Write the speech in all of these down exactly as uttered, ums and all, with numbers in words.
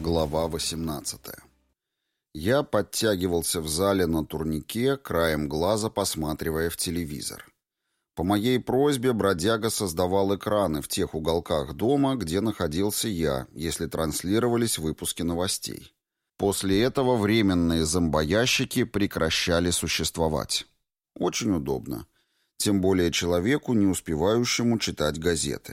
Глава восемнадцатая. Я подтягивался в зале на турнике, краем глаза посматривая в телевизор. По моей просьбе бродяга создавал экраны в тех уголках дома, где находился я, если транслировались выпуски новостей. После этого временные зомбоящики прекращали существовать. Очень удобно. Тем более человеку, не успевающему читать газеты.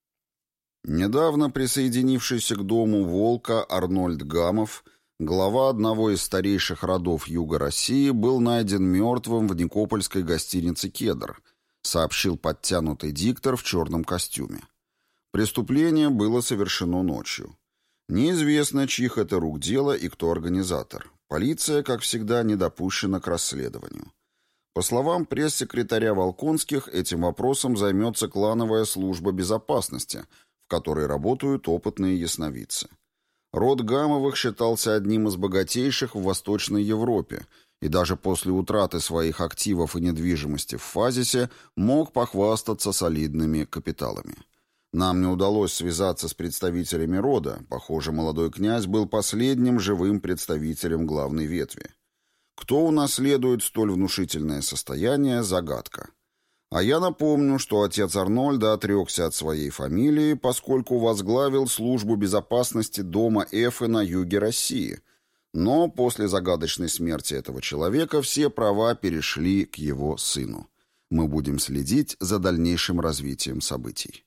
Недавно присоединившийся к дому Волка Арнольд Гамов, глава одного из старейших родов Юга России, был найден мертвым в никопольской гостинице «Кедр», сообщил подтянутый диктор в черном костюме. Преступление было совершено ночью. Неизвестно, чьих это рук дело и кто организатор. Полиция, как всегда, не допущена к расследованию. По словам пресс-секретаря Волконских, этим вопросом займется клановая служба безопасности, в которой работают опытные ясновидцы. Род Гамовых считался одним из богатейших в Восточной Европе и даже после утраты своих активов и недвижимости в Фазисе мог похвастаться солидными капиталами. Нам не удалось связаться с представителями рода, похоже, молодой князь был последним живым представителем главной ветви. Кто унаследует столь внушительное состояние – загадка. А я напомню, что отец Арнольда отрекся от своей фамилии, поскольку возглавил службу безопасности дома Эфы на юге России, но после загадочной смерти этого человека все права перешли к его сыну. Мы будем следить за дальнейшим развитием событий.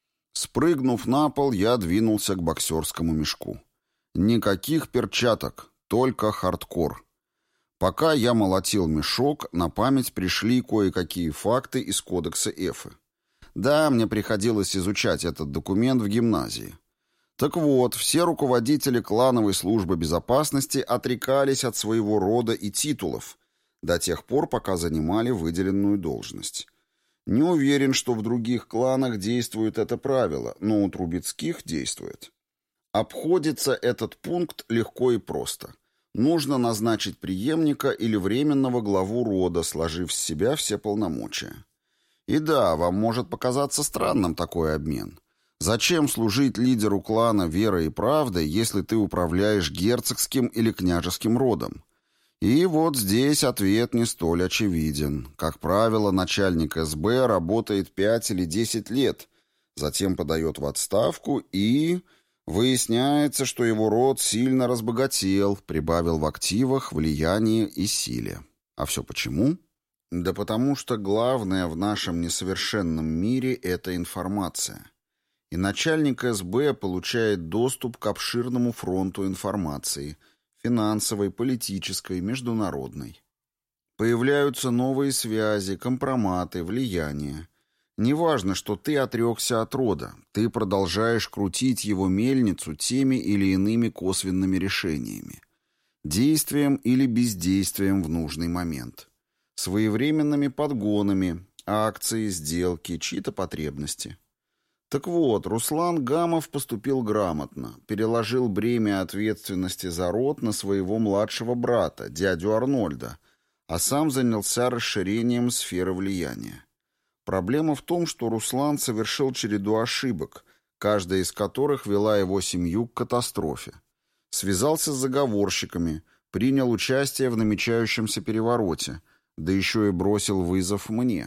Спрыгнув на пол, я двинулся к боксерскому мешку. Никаких перчаток, только хардкор. Пока я молотил мешок, на память пришли кое-какие факты из кодекса Эфы. Да, мне приходилось изучать этот документ в гимназии. Так вот, все руководители клановой службы безопасности отрекались от своего рода и титулов до тех пор, пока занимали выделенную должность. Не уверен, что в других кланах действует это правило, но у Трубецких действует. Обходится этот пункт легко и просто. Нужно назначить преемника или временного главу рода, сложив с себя все полномочия. И да, вам может показаться странным такой обмен. Зачем служить лидеру клана верой и правдой, если ты управляешь герцогским или княжеским родом? И вот здесь ответ не столь очевиден. Как правило, начальник эс бэ работает пять или десять лет, затем подает в отставку и... Выясняется, что его род сильно разбогател, прибавил в активах, влиянии и силе. А все почему? Да потому что главное в нашем несовершенном мире – это информация. И начальник эс бэ получает доступ к обширному фронту информации – финансовой, политической, международной. Появляются новые связи, компроматы, влияние. Неважно, что ты отрекся от рода, ты продолжаешь крутить его мельницу теми или иными косвенными решениями. Действием или бездействием в нужный момент. Своевременными подгонами, акции, сделки, чьи-то потребности. Так вот, Руслан Гамов поступил грамотно, переложил бремя ответственности за род на своего младшего брата, дядю Арнольда, а сам занялся расширением сферы влияния. Проблема в том, что Руслан совершил череду ошибок, каждая из которых вела его семью к катастрофе. Связался с заговорщиками, принял участие в намечающемся перевороте, да еще и бросил вызов мне.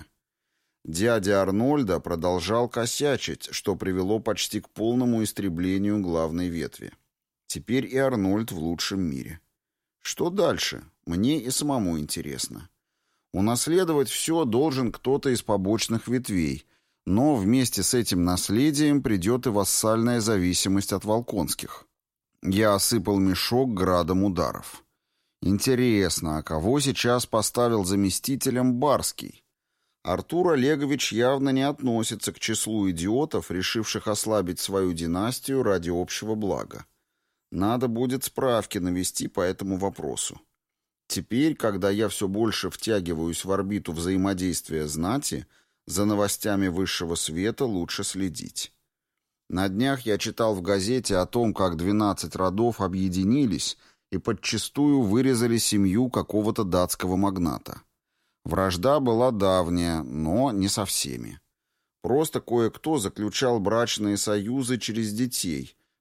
Дядя Арнольда продолжал косячить, что привело почти к полному истреблению главной ветви. Теперь и Арнольд в лучшем мире. Что дальше? Мне и самому интересно. Унаследовать все должен кто-то из побочных ветвей, но вместе с этим наследием придет и вассальная зависимость от Волконских. Я осыпал мешок градом ударов. Интересно, а кого сейчас поставил заместителем Барский? Артур Олегович явно не относится к числу идиотов, решивших ослабить свою династию ради общего блага. Надо будет справки навести по этому вопросу. Теперь, когда я все больше втягиваюсь в орбиту взаимодействия знати, за новостями высшего света лучше следить. На днях я читал в газете о том, как двенадцать родов объединились и подчистую вырезали семью какого-то датского магната. Вражда была давняя, но не со всеми. Просто кое-кто заключал брачные союзы через детей,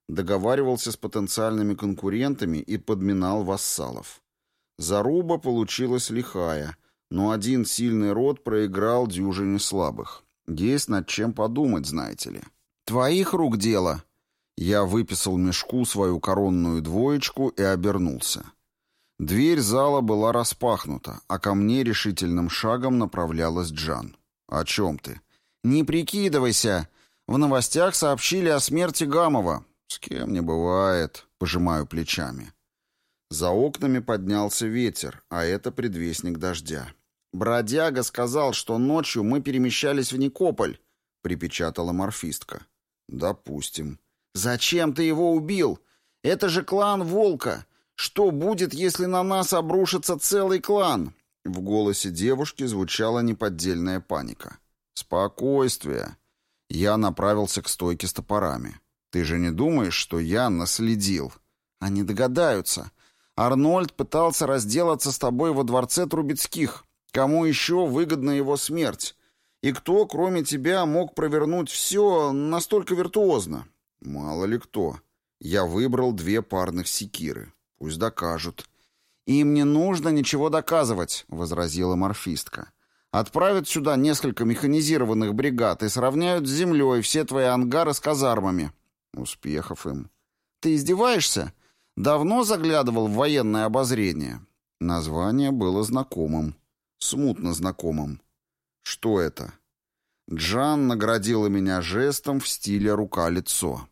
договаривался с потенциальными конкурентами и подминал вассалов. Заруба получилась лихая, но один сильный род проиграл дюжине слабых. Есть над чем подумать, знаете ли. «Твоих рук дело!» Я выписал мешку свою коронную двоечку и обернулся. Дверь зала была распахнута, а ко мне решительным шагом направлялась Джан. «О чем ты?» «Не прикидывайся! В новостях сообщили о смерти Гамова». «С кем не бывает», — пожимаю плечами. За окнами поднялся ветер, а это предвестник дождя. «Бродяга сказал, что ночью мы перемещались в Никополь», — припечатала морфистка. «Допустим». «Зачем ты его убил? Это же клан Волка. Что будет, если на нас обрушится целый клан?» В голосе девушки звучала неподдельная паника. «Спокойствие». Я направился к стойке с топорами. «Ты же не думаешь, что я наследил?» «Они догадаются. Арнольд пытался разделаться с тобой во дворце Трубецких. Кому еще выгодна его смерть? И кто, кроме тебя, мог провернуть все настолько виртуозно?» «Мало ли кто. Я выбрал две парных секиры. Пусть докажут». «Им не нужно ничего доказывать», — возразила морфистка. «Отправят сюда несколько механизированных бригад и сравняют с землей все твои ангары с казармами». «Успехов им». «Ты издеваешься? Давно заглядывал в военное обозрение?» Название было знакомым. Смутно знакомым. «Что это?» Джан наградила меня жестом в стиле рука-лицо.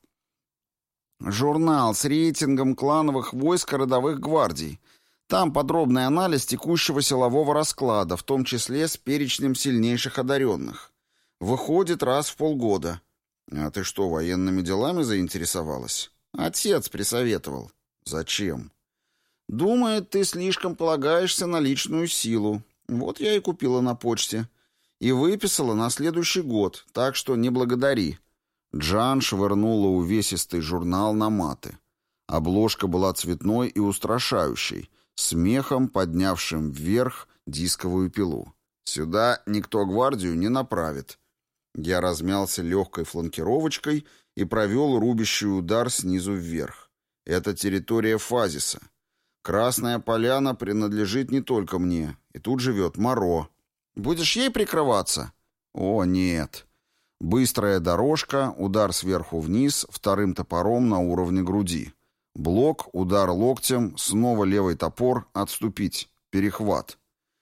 «Журнал с рейтингом клановых войск и родовых гвардий. Там подробный анализ текущего силового расклада, в том числе с перечнем сильнейших одаренных. Выходит раз в полгода». «А ты что, военными делами заинтересовалась?» «Отец присоветовал». «Зачем?» «Думает, ты слишком полагаешься на личную силу. Вот я и купила на почте. И выписала на следующий год, так что не благодари». Джан швырнула увесистый журнал на маты. Обложка была цветной и устрашающей, смехом, поднявшим вверх дисковую пилу. «Сюда никто гвардию не направит». Я размялся легкой фланкировочкой и провел рубящий удар снизу вверх. Это территория Фазиса. Красная поляна принадлежит не только мне, и тут живет Моро. Будешь ей прикрываться? О, нет. Быстрая дорожка, удар сверху вниз, вторым топором на уровне груди. Блок, удар локтем, снова левый топор, отступить, перехват.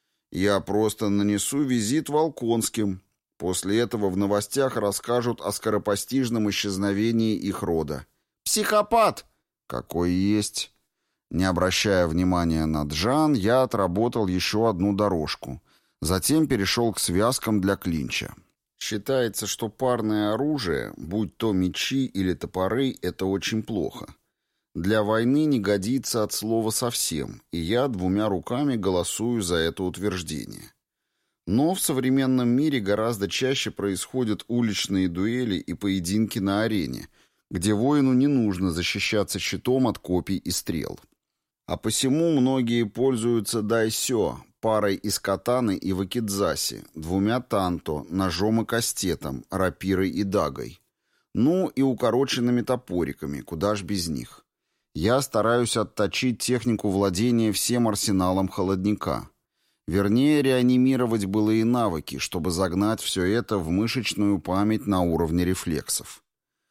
Я просто нанесу визит Волконским. После этого в новостях расскажут о скоропостижном исчезновении их рода. «Психопат!» «Какой есть!» Не обращая внимания на Джан, я отработал еще одну дорожку. Затем перешел к связкам для клинча. Считается, что парное оружие, будь то мечи или топоры, это очень плохо. Для войны не годится от слова совсем, и я двумя руками голосую за это утверждение. Но в современном мире гораздо чаще происходят уличные дуэли и поединки на арене, где воину не нужно защищаться щитом от копий и стрел. А посему многие пользуются дайсё, парой из катаны и вакидзаси, двумя танто, ножом и кастетом, рапирой и дагой. Ну и укороченными топориками, куда ж без них. Я стараюсь отточить технику владения всем арсеналом холодника. Вернее, реанимировать былые навыки, чтобы загнать все это в мышечную память на уровне рефлексов.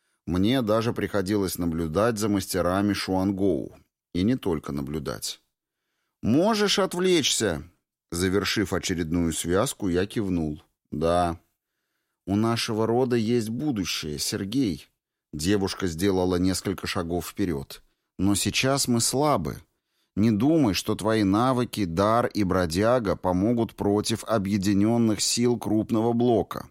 Мне даже приходилось наблюдать за мастерами шуангоу. И не только наблюдать. «Можешь отвлечься?» Завершив очередную связку, я кивнул. «Да». «У нашего рода есть будущее, Сергей». Девушка сделала несколько шагов вперед. «Но сейчас мы слабы. Не думай, что твои навыки, дар и бродяга помогут против объединенных сил крупного блока».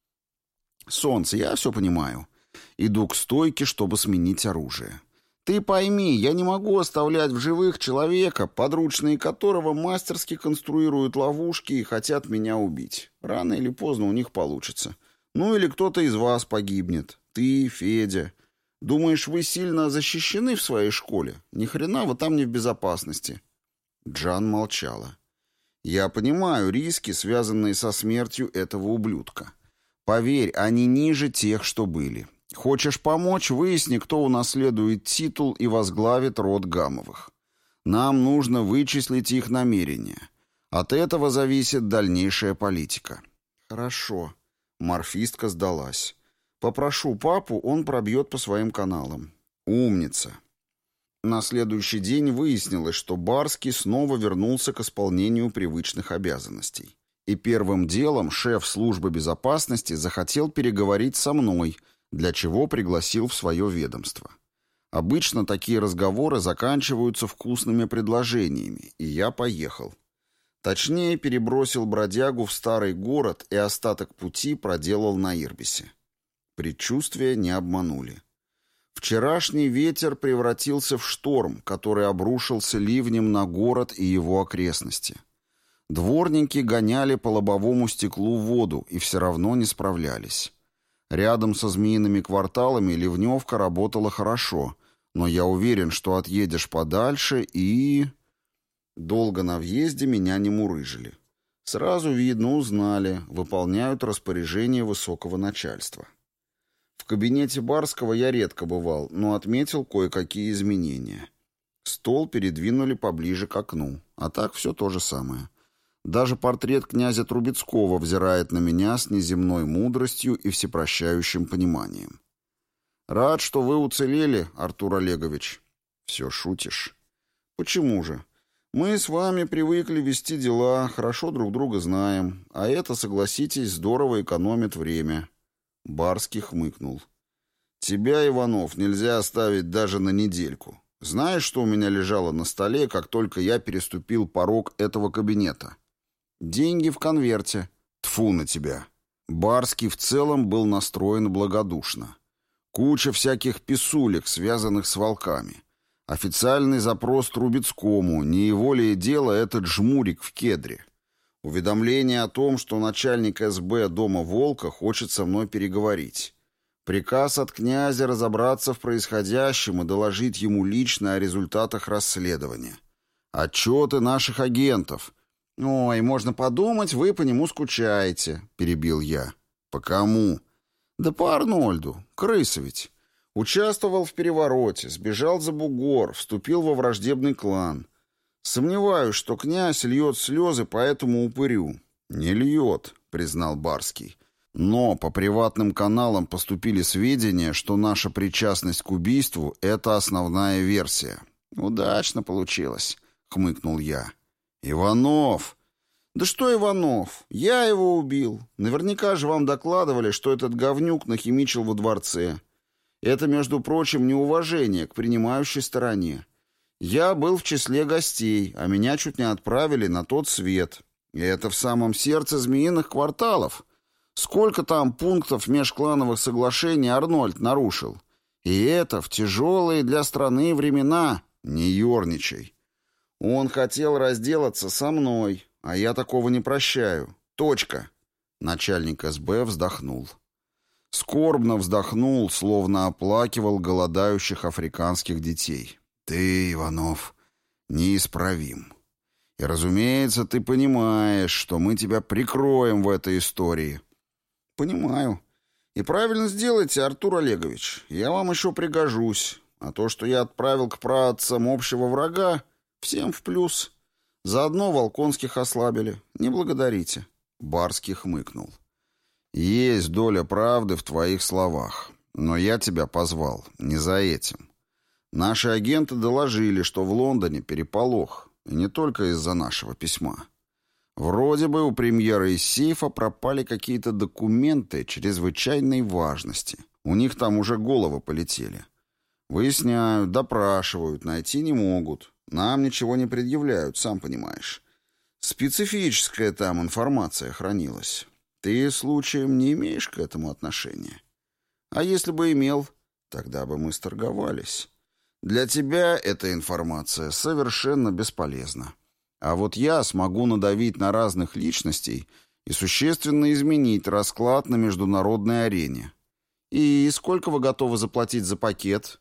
«Солнце, я все понимаю. Иду к стойке, чтобы сменить оружие». «Ты пойми, я не могу оставлять в живых человека, подручные которого мастерски конструируют ловушки и хотят меня убить. Рано или поздно у них получится. Ну или кто-то из вас погибнет. Ты, Федя. Думаешь, вы сильно защищены в своей школе? Ни хрена вы там не в безопасности». Джан молчала. «Я понимаю риски, связанные со смертью этого ублюдка. Поверь, они ниже тех, что были. Хочешь помочь, выясни, кто унаследует титул и возглавит род Гамовых. Нам нужно вычислить их намерения. От этого зависит дальнейшая политика». «Хорошо». Морфистка сдалась. «Попрошу папу, он пробьет по своим каналам». «Умница». На следующий день выяснилось, что Барский снова вернулся к исполнению привычных обязанностей. И первым делом шеф службы безопасности захотел переговорить со мной, для чего пригласил в свое ведомство. Обычно такие разговоры заканчиваются вкусными предложениями, и я поехал. Точнее, перебросил бродягу в старый город и остаток пути проделал на Ирбисе. Предчувствия не обманули. Вчерашний ветер превратился в шторм, который обрушился ливнем на город и его окрестности. Дворники гоняли по лобовому стеклу воду и все равно не справлялись. Рядом со змеиными кварталами ливневка работала хорошо, но я уверен, что отъедешь подальше и... Долго на въезде меня не мурыжили. Сразу видно, узнали, выполняют распоряжение высокого начальства. В кабинете Барского я редко бывал, но отметил кое-какие изменения. Стол передвинули поближе к окну, а так все то же самое. Даже портрет князя Трубецкого взирает на меня с неземной мудростью и всепрощающим пониманием. «Рад, что вы уцелели, Артур Олегович». «Все шутишь». «Почему же? Мы с вами привыкли вести дела, хорошо друг друга знаем, а это, согласитесь, здорово экономит время». Барский хмыкнул. «Тебя, Иванов, нельзя оставить даже на недельку. Знаешь, что у меня лежало на столе, как только я переступил порог этого кабинета?» «Деньги в конверте». «Тьфу на тебя». Барский в целом был настроен благодушно. Куча всяких писулек, связанных с волками. Официальный запрос Трубецкому, не его ли дело этот жмурик в кедре. Уведомление о том, что начальник эс бэ дома Волка хочет со мной переговорить. Приказ от князя разобраться в происходящем и доложить ему лично о результатах расследования. Отчеты наших агентов. «Ой, можно подумать, вы по нему скучаете», — перебил я. «По кому?» «Да по Арнольду. Крыса ведь. Участвовал в перевороте, сбежал за бугор, вступил во враждебный клан. Сомневаюсь, что князь льет слезы по этому упырю». «Не льет», — признал Барский. «Но по приватным каналам поступили сведения, что наша причастность к убийству — это основная версия». «Удачно получилось», — хмыкнул я. «Иванов!» «Да что Иванов? Я его убил. Наверняка же вам докладывали, что этот говнюк нахимичил во дворце. Это, между прочим, неуважение к принимающей стороне. Я был в числе гостей, а меня чуть не отправили на тот свет. И это в самом сердце змеиных кварталов. Сколько там пунктов межклановых соглашений Арнольд нарушил? И это в тяжелые для страны времена. Не ерничай. Он хотел разделаться со мной, а я такого не прощаю. Точка». Начальник эс бэ вздохнул. Скорбно вздохнул, словно оплакивал голодающих африканских детей. «Ты, Иванов, неисправим. И, разумеется, ты понимаешь, что мы тебя прикроем в этой истории». «Понимаю. И правильно сделайте, Артур Олегович. Я вам еще пригожусь. А то, что я отправил к праотцам общего врага, всем в плюс. Заодно Волконских ослабили. Не благодарите». Барский хмыкнул. «Есть доля правды в твоих словах. Но я тебя позвал не за этим. Наши агенты доложили, что в Лондоне переполох. И не только из-за нашего письма. Вроде бы у премьера из сейфа пропали какие-то документы чрезвычайной важности. У них там уже головы полетели. Выясняют, допрашивают, найти не могут. Нам ничего не предъявляют, сам понимаешь. Специфическая там информация хранилась. Ты, случаем, не имеешь к этому отношения? А если бы имел, тогда бы мы сторговались. Для тебя эта информация совершенно бесполезна. А вот я смогу надавить на разных личностей и существенно изменить расклад на международной арене. И сколько вы готовы заплатить за пакет?»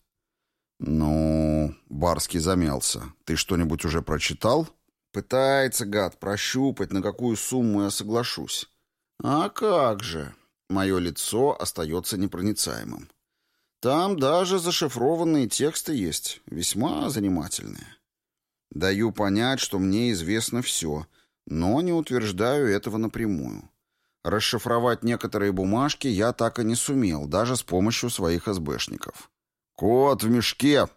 «Ну...» — Барский замялся. «Ты что-нибудь уже прочитал?» «Пытается, гад, прощупать, на какую сумму я соглашусь». «А как же?» Мое лицо остается непроницаемым. Там даже зашифрованные тексты есть, весьма занимательные. Даю понять, что мне известно все, но не утверждаю этого напрямую. Расшифровать некоторые бумажки я так и не сумел, даже с помощью своих эсбэшников. «Кот в мешке!»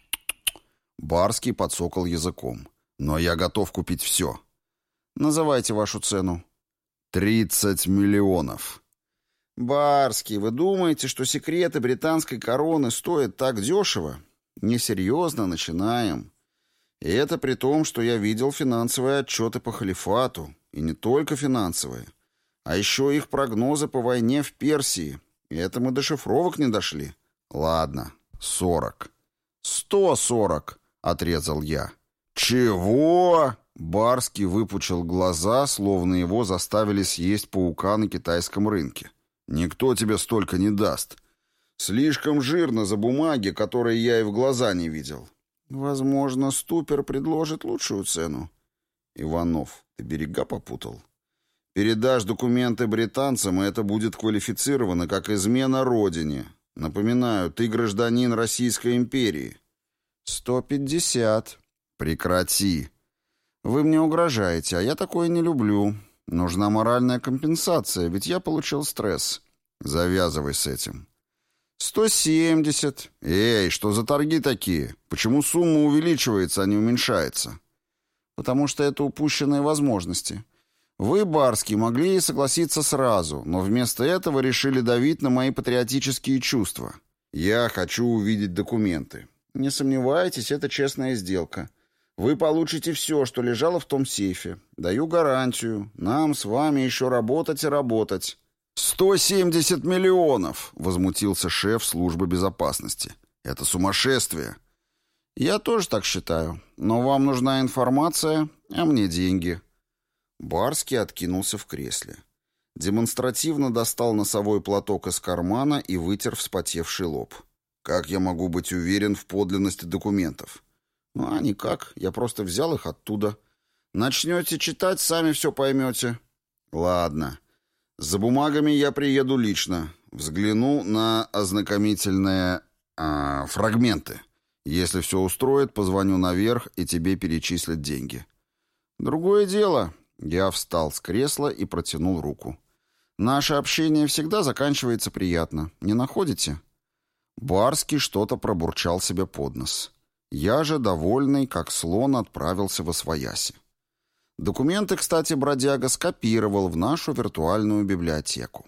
Барский подсокал языком. «Но я готов купить все». «Называйте вашу цену». «Тридцать миллионов». «Барский, вы думаете, что секреты британской короны стоят так дешево? Несерьезно начинаем. И это при том, что я видел финансовые отчеты по халифату. И не только финансовые, а еще их прогнозы по войне в Персии. И это мы до шифровок не дошли. Ладно, сорок». «Сто сорок», — отрезал я. «Чего?» Барский выпучил глаза, словно его заставили съесть паука на китайском рынке. «Никто тебе столько не даст. Слишком жирно за бумаги, которые я и в глаза не видел. Возможно, Ступер предложит лучшую цену». «Иванов, ты берега попутал? Передашь документы британцам, и это будет квалифицировано как измена родине. Напоминаю, ты гражданин Российской империи». «Сто пятьдесят». «Прекрати». «Вы мне угрожаете, а я такое не люблю. Нужна моральная компенсация, ведь я получил стресс». «Завязывай с этим». «Сто семьдесят». «Эй, что за торги такие? Почему сумма увеличивается, а не уменьшается?» «Потому что это упущенные возможности. Вы, Барский, могли и согласиться сразу, но вместо этого решили давить на мои патриотические чувства. Я хочу увидеть документы». «Не сомневайтесь, это честная сделка. Вы получите все, что лежало в том сейфе. Даю гарантию. Нам с вами еще работать и работать». «Сто семьдесят миллионов!» — возмутился шеф службы безопасности. «Это сумасшествие!» «Я тоже так считаю. Но вам нужна информация, а мне деньги». Барский откинулся в кресле. Демонстративно достал носовой платок из кармана и вытер вспотевший лоб. «Как я могу быть уверен в подлинности документов?» «Ну, а никак. Я просто взял их оттуда. Начнете читать, сами все поймете». «Ладно. За бумагами я приеду лично. Взгляну на ознакомительные э, фрагменты. Если все устроит, позвоню наверх, и тебе перечислят деньги». «Другое дело». Я встал с кресла и протянул руку. «Наше общение всегда заканчивается приятно. Не находите?» Барский что-то пробурчал себе под нос. Я же, довольный, как слон, отправился восвояси. Документы, кстати, бродяга скопировал в нашу виртуальную библиотеку.